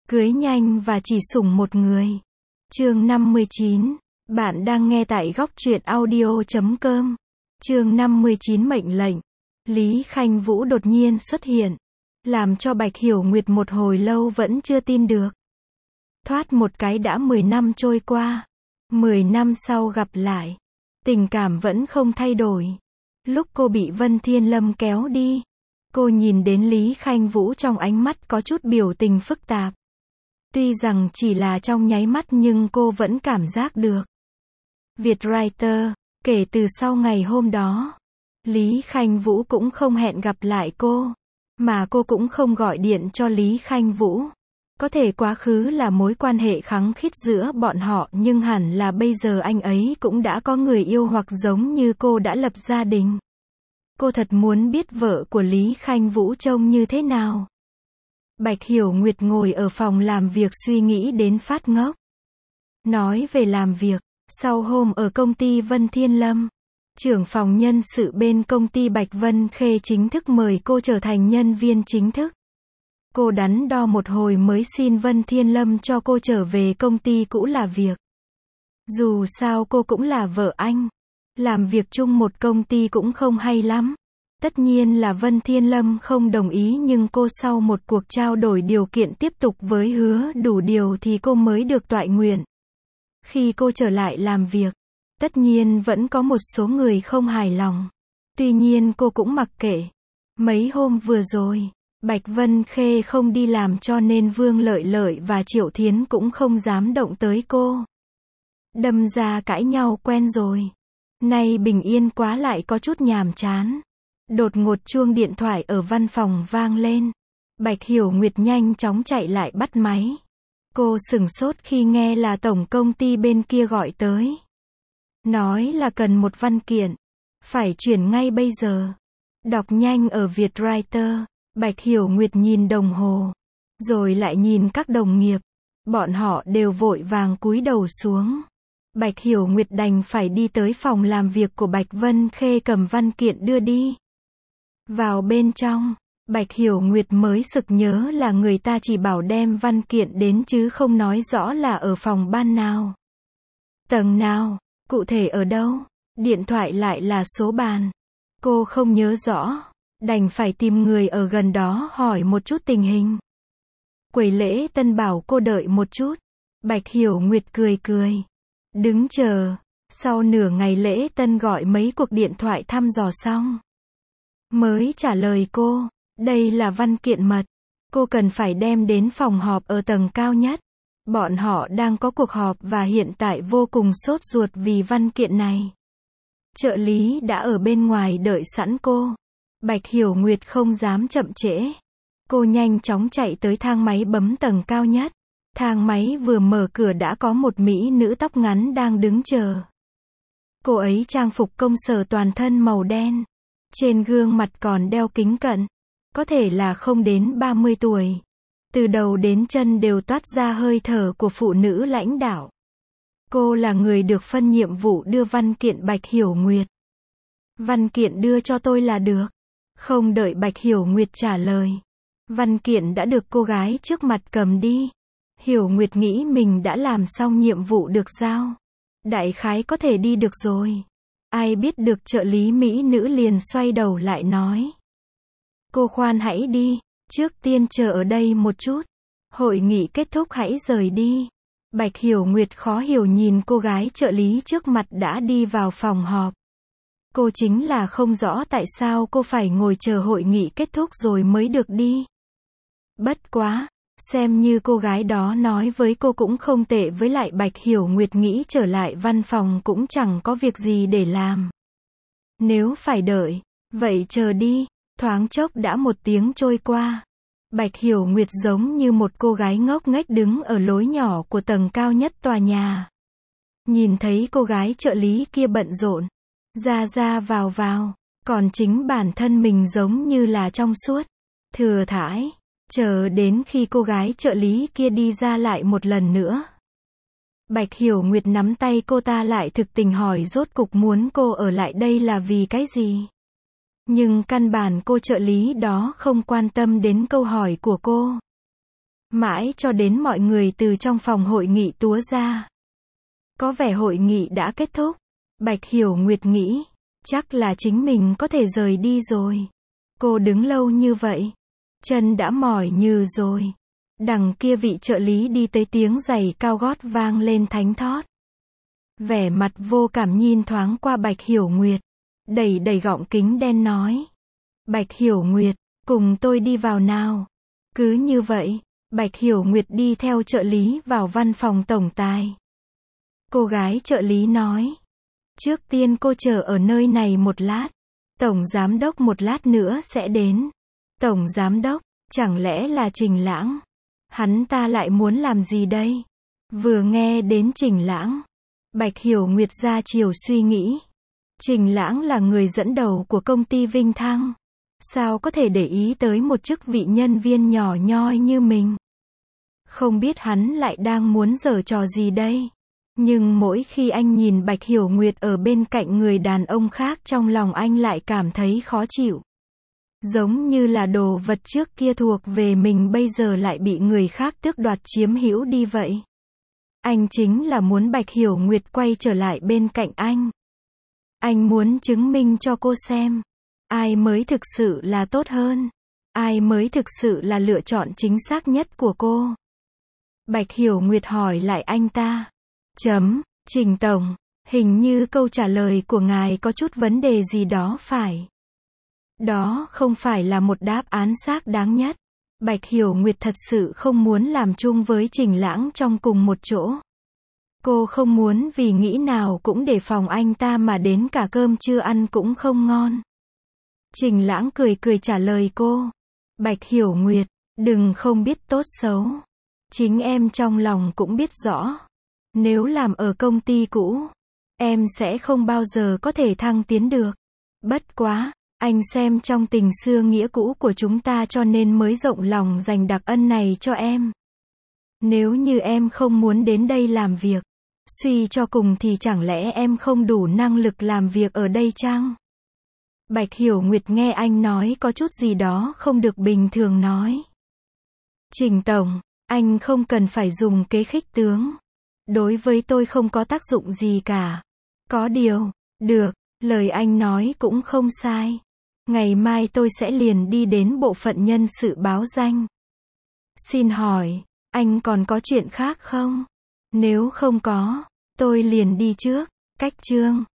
Cưới nhanh và chỉ sủng một người. Chương 59. Bạn đang nghe tại góc truyện audio.com. Chương 59 mệnh lệnh. Lý Khanh Vũ đột nhiên xuất hiện, làm cho Bạch Hiểu Nguyệt một hồi lâu vẫn chưa tin được. Thoát một cái đã 10 năm trôi qua. 10 năm sau gặp lại, tình cảm vẫn không thay đổi. Lúc cô bị Vân Thiên Lâm kéo đi, cô nhìn đến Lý Khanh Vũ trong ánh mắt có chút biểu tình phức tạp. Tuy rằng chỉ là trong nháy mắt nhưng cô vẫn cảm giác được. Vietwriter, kể từ sau ngày hôm đó, Lý Khanh Vũ cũng không hẹn gặp lại cô, mà cô cũng không gọi điện cho Lý Khanh Vũ. Có thể quá khứ là mối quan hệ khăng khít giữa bọn họ, nhưng hẳn là bây giờ anh ấy cũng đã có người yêu hoặc giống như cô đã lập gia đình. Cô thật muốn biết vợ của Lý Khanh Vũ trông như thế nào. Bạch Hiểu Nguyệt ngồi ở phòng làm việc suy nghĩ đến phát ngốc. Nói về làm việc, sau hôm ở công ty Vân Thiên Lâm, trưởng phòng nhân sự bên công ty Bạch Vân Khê chính thức mời cô trở thành nhân viên chính thức. Cô đắn đo một hồi mới xin Vân Thiên Lâm cho cô trở về công ty cũ là việc. Dù sao cô cũng là vợ anh, làm việc chung một công ty cũng không hay lắm. Tất nhiên là Vân Thiên Lâm không đồng ý, nhưng cô sau một cuộc trao đổi điều kiện tiếp tục với Hứa Đủ Điều thì cô mới được toại nguyện. Khi cô trở lại làm việc, tất nhiên vẫn có một số người không hài lòng. Tuy nhiên cô cũng mặc kệ. Mấy hôm vừa rồi, Bạch Vân Khê không đi làm cho nên Vương Lợi Lợi và Triệu Thiến cũng không dám động tới cô. Đâm ra cãi nhau quen rồi. Nay bình yên quá lại có chút nhàm chán. Đột ngột chuông điện thoại ở văn phòng vang lên. Bạch Hiểu Nguyệt nhanh chóng chạy lại bắt máy. Cô sửng sốt khi nghe là tổng công ty bên kia gọi tới. Nói là cần một văn kiện, phải chuyển ngay bây giờ. Đọc nhanh ở Vietwriter, Bạch Hiểu Nguyệt nhìn đồng hồ, rồi lại nhìn các đồng nghiệp. Bọn họ đều vội vàng cúi đầu xuống. Bạch Hiểu Nguyệt đành phải đi tới phòng làm việc của Bạch Vân Khê cầm văn kiện đưa đi. Vào bên trong, Bạch Hiểu Nguyệt mới sực nhớ là người ta chỉ bảo đem văn kiện đến chứ không nói rõ là ở phòng ban nào, tầng nào, cụ thể ở đâu. Điện thoại lại là số bàn. Cô không nhớ rõ, đành phải tìm người ở gần đó hỏi một chút tình hình. Quầy lễ tân bảo cô đợi một chút. Bạch Hiểu Nguyệt cười cười, đứng chờ. Sau nửa ngày lễ tân gọi mấy cuộc điện thoại thăm dò xong, mới trả lời cô, đây là văn kiện mật, cô cần phải đem đến phòng họp ở tầng cao nhất. Bọn họ đang có cuộc họp và hiện tại vô cùng sốt ruột vì văn kiện này. Trợ lý đã ở bên ngoài đợi sẵn cô. Bạch Hiểu Nguyệt không dám chậm trễ. Cô nhanh chóng chạy tới thang máy bấm tầng cao nhất. Thang máy vừa mở cửa đã có một mỹ nữ tóc ngắn đang đứng chờ. Cô ấy trang phục công sở toàn thân màu đen. Trên gương mặt còn đeo kính cận. Có thể là không đến 30 tuổi. Từ đầu đến chân đều toát ra hơi thở của phụ nữ lãnh đạo. Cô là người được phân nhiệm vụ đưa văn kiện. Bạch Hiểu Nguyệt, văn kiện đưa cho tôi là được. Không đợi Bạch Hiểu Nguyệt trả lời, văn kiện đã được cô gái trước mặt cầm đi. Hiểu Nguyệt nghĩ mình đã làm xong nhiệm vụ được giao, đại khái có thể đi được rồi. Ai biết được trợ lý mỹ nữ liền xoay đầu lại nói, cô khoan hãy đi, trước tiên chờ ở đây một chút. Hội nghị kết thúc hãy rời đi. Bạch Hiểu Nguyệt khó hiểu nhìn cô gái trợ lý trước mặt đã đi vào phòng họp. Cô chính là không rõ tại sao cô phải ngồi chờ hội nghị kết thúc rồi mới được đi. Bất quá, xem như cô gái đó nói với cô cũng không tệ, với lại Bạch Hiểu Nguyệt nghĩ trở lại văn phòng cũng chẳng có việc gì để làm. Nếu phải đợi, vậy chờ đi. Thoáng chốc đã 1 tiếng trôi qua. Bạch Hiểu Nguyệt giống như một cô gái ngốc nghếch đứng ở lối nhỏ của tầng cao nhất tòa nhà. Nhìn thấy cô gái trợ lý kia bận rộn, ra ra vào, còn chính bản thân mình giống như là trong suốt, thừa thãi, chờ đến khi cô gái trợ lý kia đi ra lại một lần nữa. Bạch Hiểu Nguyệt nắm tay cô ta lại thực tình hỏi rốt cục muốn cô ở lại đây là vì cái gì. Nhưng căn bản cô trợ lý đó không quan tâm đến câu hỏi của cô. Mãi cho đến mọi người từ trong phòng hội nghị túa ra. Có vẻ hội nghị đã kết thúc. Bạch Hiểu Nguyệt nghĩ, chắc là chính mình có thể rời đi rồi. Cô đứng lâu như vậy, chân đã mỏi nhừ rồi. Đằng kia vị trợ lý đi tới, tiếng giày cao gót vang lên thánh thót. Vẻ mặt vô cảm nhìn thoáng qua Bạch Hiểu Nguyệt, đẩy đẩy gọng kính đen nói. Bạch Hiểu Nguyệt, cùng tôi đi vào nào. Cứ như vậy, Bạch Hiểu Nguyệt đi theo trợ lý vào văn phòng tổng tài. Cô gái trợ lý nói. Trước tiên cô chờ ở nơi này một lát. Tổng giám đốc một lát nữa sẽ đến. Tổng giám đốc, chẳng lẽ là Trình Lãng? Hắn ta lại muốn làm gì đây? Vừa nghe đến Trình Lãng, Bạch Hiểu Nguyệt ra chiều suy nghĩ. Trình Lãng là người dẫn đầu của công ty Vinh Thăng. Sao có thể để ý tới một chức vị nhân viên nhỏ nhoi như mình? Không biết hắn lại đang muốn giở trò gì đây? Nhưng mỗi khi anh nhìn Bạch Hiểu Nguyệt ở bên cạnh người đàn ông khác, trong lòng anh lại cảm thấy khó chịu. Giống như là đồ vật trước kia thuộc về mình bây giờ lại bị người khác tước đoạt chiếm hữu đi vậy. Anh chính là muốn Bạch Hiểu Nguyệt quay trở lại bên cạnh anh. Anh muốn chứng minh cho cô xem, ai mới thực sự là tốt hơn, ai mới thực sự là lựa chọn chính xác nhất của cô. Bạch Hiểu Nguyệt hỏi lại anh ta. Trình tổng, hình như câu trả lời của ngài có chút vấn đề gì đó phải? Đó không phải là một đáp án xác đáng nhất. Bạch Hiểu Nguyệt thật sự không muốn làm chung với Trình Lãng trong cùng một chỗ. Cô không muốn vì nghĩ nào cũng đề phòng anh ta mà đến cả cơm trưa ăn cũng không ngon. Trình Lãng cười cười trả lời cô. Bạch Hiểu Nguyệt, đừng không biết tốt xấu. Chính em trong lòng cũng biết rõ. Nếu làm ở công ty cũ, em sẽ không bao giờ có thể thăng tiến được. Bất quá, anh xem trong tình xưa nghĩa cũ của chúng ta cho nên mới rộng lòng dành đặc ân này cho em. Nếu như em không muốn đến đây làm việc, suy cho cùng thì chẳng lẽ em không đủ năng lực làm việc ở đây chăng? Bạch Hiểu Nguyệt nghe anh nói có chút gì đó không được bình thường nói. Trình tổng, anh không cần phải dùng kế khích tướng. Đối với tôi không có tác dụng gì cả. Có điều, được, lời anh nói cũng không sai. Ngày mai tôi sẽ liền đi đến bộ phận nhân sự báo danh. Xin hỏi, anh còn có chuyện khác không? Nếu không có, tôi liền đi trước. Cách chương